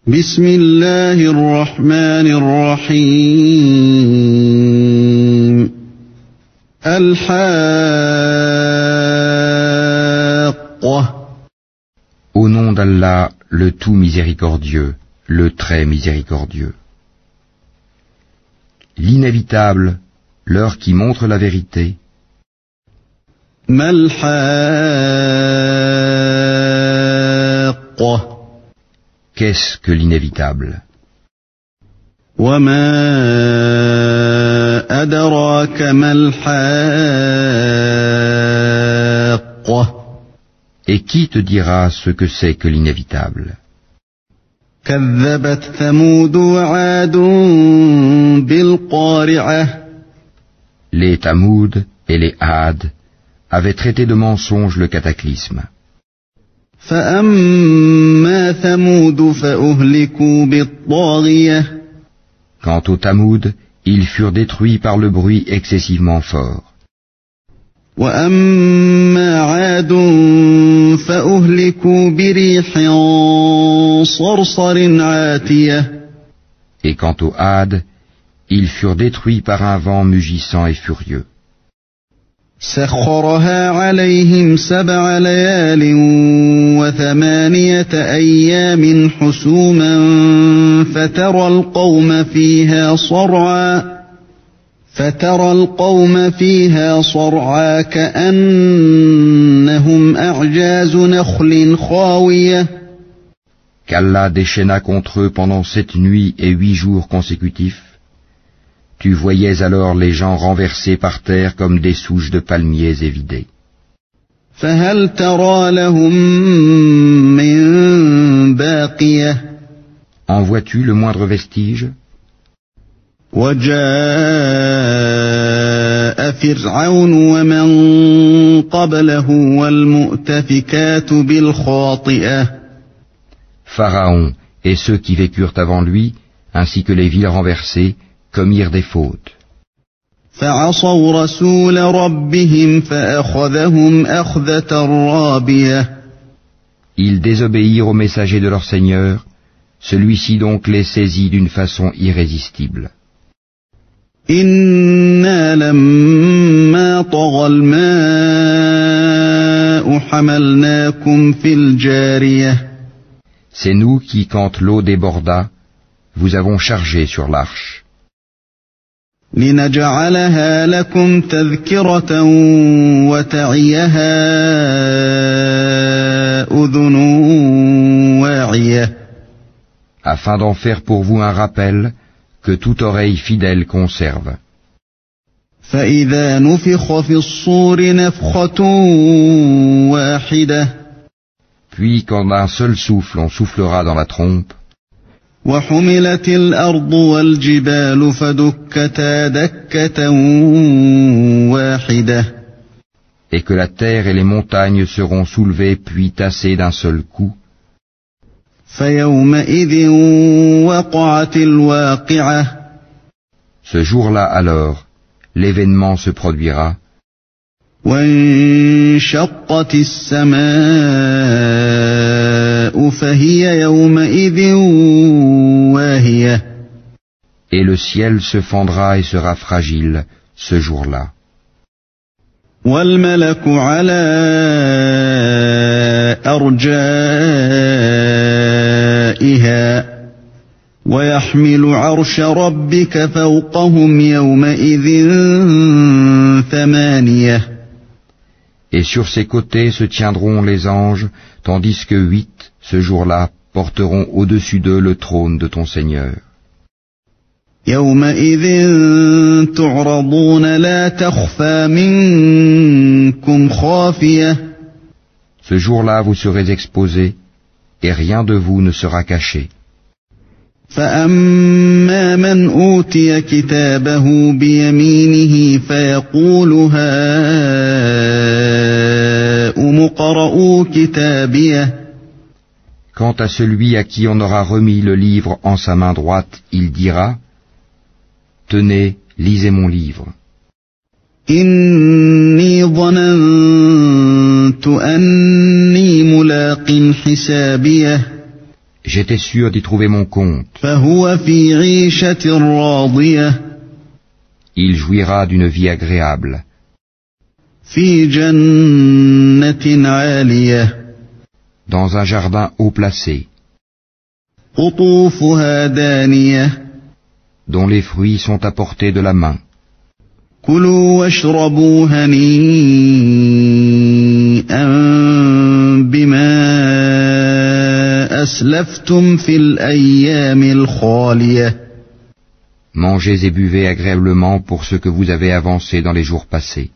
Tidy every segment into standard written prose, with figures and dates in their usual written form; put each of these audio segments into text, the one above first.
بسم الله الرحمن الرحيم الحاقة. Au nom d'Allah, le tout miséricordieux, le très miséricordieux. L'inévitable, l'heure qui montre la vérité. ما الحاقة. Qu'est-ce que l'inévitable? وما أدراك ما الحاقة. Et qui te dira ce que c'est que l'inévitable? كذبت ثمود وعاد بالقارعة. Les Tamoud et les Had avaient traité de mensonge le cataclysme. فأما ثمود فأهلكوا بالطاغية. Quant aux Tamoud, ils furent détruits par le bruit excessivement fort. وأما عاد فأهلكوا بريح صرصر عاتية. Et quant aux Had, ils furent détruits par un vent mugissant et furieux. سخرها عليهم 7 ليال و8 أيام حسوما فترى القوم فيها صرعى كأنهم أعجاز نخل خاوية. Qu'Allah déchaîna contre eux pendant 7 nuits et 8 jours consécutifs. Tu voyais alors les gens renversés par terre comme des souches de palmiers évidées. فهل ترى لهم من باقية. En vois-tu le moindre vestige? وجاء فرعون ومن قبله والمؤتفكات بالخاطئة. Pharaon et ceux qui vécurent avant lui, ainsi que les villes renversées, commirent des fautes. فعصوا رسول ربهم فأخذهم أخذة رابية. Ils désobéirent au messager de leur Seigneur, celui-ci donc les saisit d'une façon irrésistible. إنا لما طغى الماء حملناكم في الجارية. C'est nous qui, quand l'eau déborda, vous avons chargé sur l'arche. لنجعلها لكم تذكرة وتعيها أذن واعية. Afin d'en faire pour vous un rappel que toute oreille fidèle conserve. فإذا نفخ في الصور نفخة واحدة. Puis quand d'un seul souffle on soufflera dans la trompe, وحملت الأرض والجبال فدكتا دكة واحدة. et que la terre et les montagnes seront soulevées puis tassées d'un seul coup, فيومئذ وقعت الواقعة. ce jour-là alors, l'événement se produira, وانشقت السماء فهي يومئذ واهية. et le ciel se fendra et sera fragile ce jour-là. والملك على أرجائها ويحمل عرش ربك فوقهم يومئذ 8. Et sur ses côtés se tiendront les anges, tandis que 8, ce jour-là, porteront au-dessus d'eux le trône de ton Seigneur. يومئذ تعرضون لا تخفى منكم خافية. Ce jour-là vous serez exposés, et rien de vous ne sera caché. فأما من أوتي كتابه بيمينه فيقول هاؤم اقرءوا كتابيه. Quant à celui à qui on aura remis le livre en sa main droite, il dira, tenez, lisez mon livre. إني ظننت أني ملاق حسابيه. J'étais sûr d'y trouver mon compte. فهو في عيشة راضية Il jouira d'une vie agréable, في جنة عالية dans un jardin haut placé, قطوفها دانية dont les fruits sont à portée de la main. كلوا واشربوا هنيئا بما أسلفتم في الأيام الخالية Mangez et buvez agréablement pour ce que vous avez avancé dans les jours passés.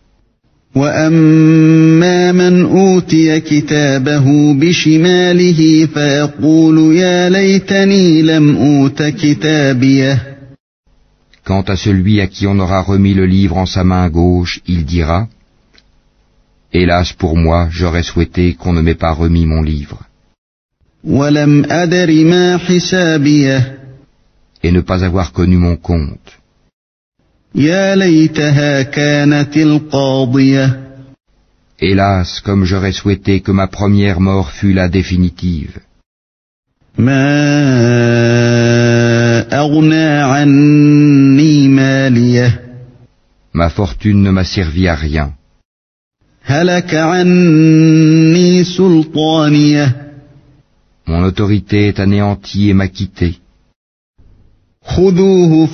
وأما من أوتي كتابه بشماله فيقول يا ليتني لم أوت كتابيه Quant à celui à qui on aura remis le livre en sa main gauche, il dira « Hélas pour moi, j'aurais souhaité qu'on ne m'ait pas remis mon livre. » ولم أدر ما حسابيه Et ne pas avoir connu mon compte. يا ليتها كانت القاضية Hélas, comme j'aurais souhaité que ma première mort fût la définitive. ما أغنى عني ماليه Ma fortune ne m'a servi à rien. هلك عني سلطانيه Mon autorité est anéantie et m'a quitté. خذوه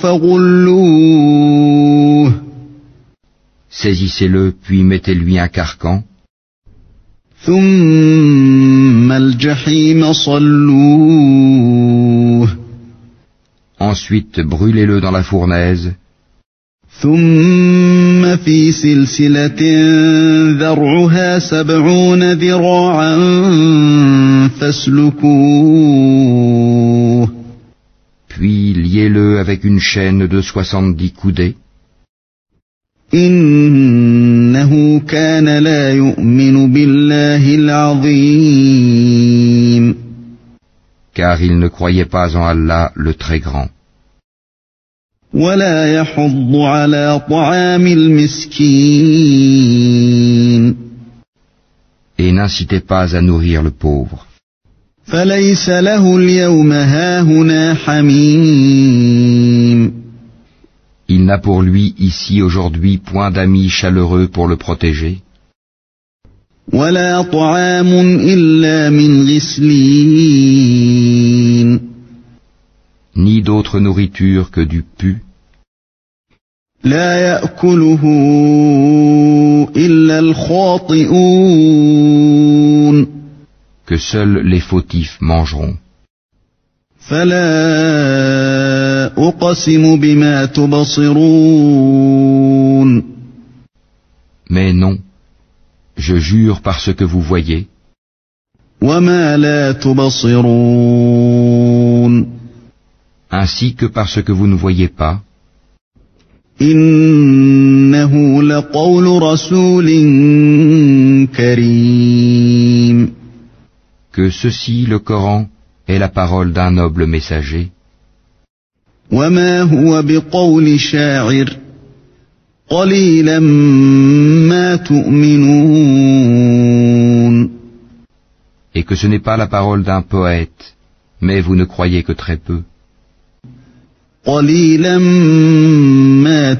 فغلوه Saisissez-le, puis mettez-lui un carcan, ثم الجحيم صلوه ensuite brûlez-le dans la fournaise, ثم في سلسلة ذرعها 70 ذراعا فاسلكوه puis liez-le avec une chaîne de 70 coudées, إنه كان لا يؤمن بالله العظيم car il ne croyait pas en Allah le Très Grand, ولا يحض على طعام المسكين et n'incitez pas à nourrir le pauvre. فليس له اليوم هاهنا حميم Il n'a pour lui ici aujourd'hui point d'amis chaleureux pour le protéger, ولا طعام إلا من غسلين ni d'autre nourriture que du pu, لا يأكله إلا الخاطئون que seuls les fautifs mangeront. فلا أقسم بما تبصرون Mais non, je jure par ce que vous voyez, وما لا تبصرون ainsi que par ce que vous ne voyez pas, إنه لقول رسول كريم que ceci, le Coran, est la parole d'un noble messager, وما هو بقول شاعر قليلا ما تؤمنون et que ce n'est pas la parole d'un poète, mais vous ne croyez que très peu, قليلا ما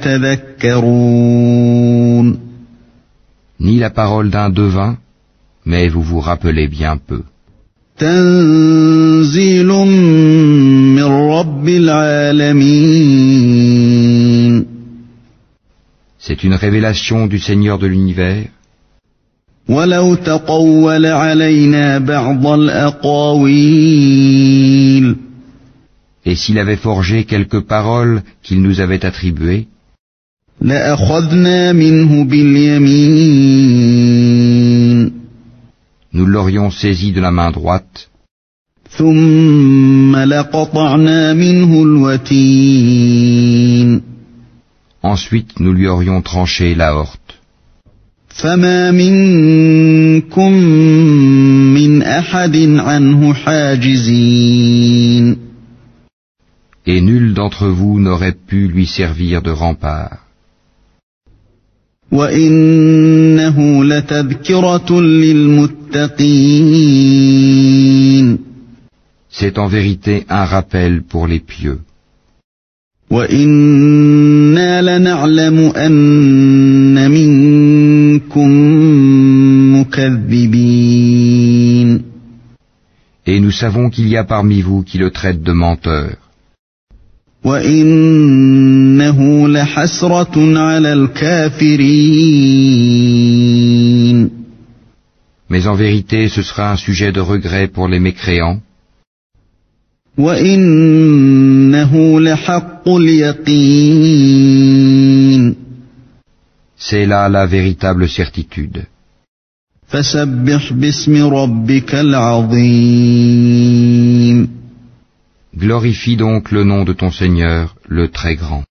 تذكرون ni la parole d'un devin, mais vous vous rappelez bien peu. تنزيل من رب العالمين C'est une révélation du Seigneur de l'univers, ولو تقول علينا بعض الأقاويل et s'il avait forgé quelques paroles qu'il nous avait attribuées, لأخذنا منه باليمين nous l'aurions saisi de la main droite, ثم لقطعنا منه الوتين ensuite nous lui aurions tranché l'aorte. فما منكم من أحد عنه حاجزين Et nul d'entre vous n'aurait pu lui servir de rempart. وإنه لتذكرة للمتقين C'est en vérité un rappel pour les pieux. وَإِنَّا لَنَعْلَمُ أَنَّ مِنكُم مُّكَذِّبِينَ. Et nous savons qu'il y a parmi vous qui le traitent de menteur. وَإِنَّهُ لَحَسْرَةٌ عَلَى الْكَافِرِينَ. Mais en vérité, ce sera un sujet de regret pour les mécréants. وَإِنَّهُ لَحَقُّ الْيَقِينِ. C'est là la véritable certitude. فَسَبِّحْ بِاسْمِ رَبِّكَ الْعَظِيمِ. Glorifie donc le nom de ton Seigneur, le Très Grand.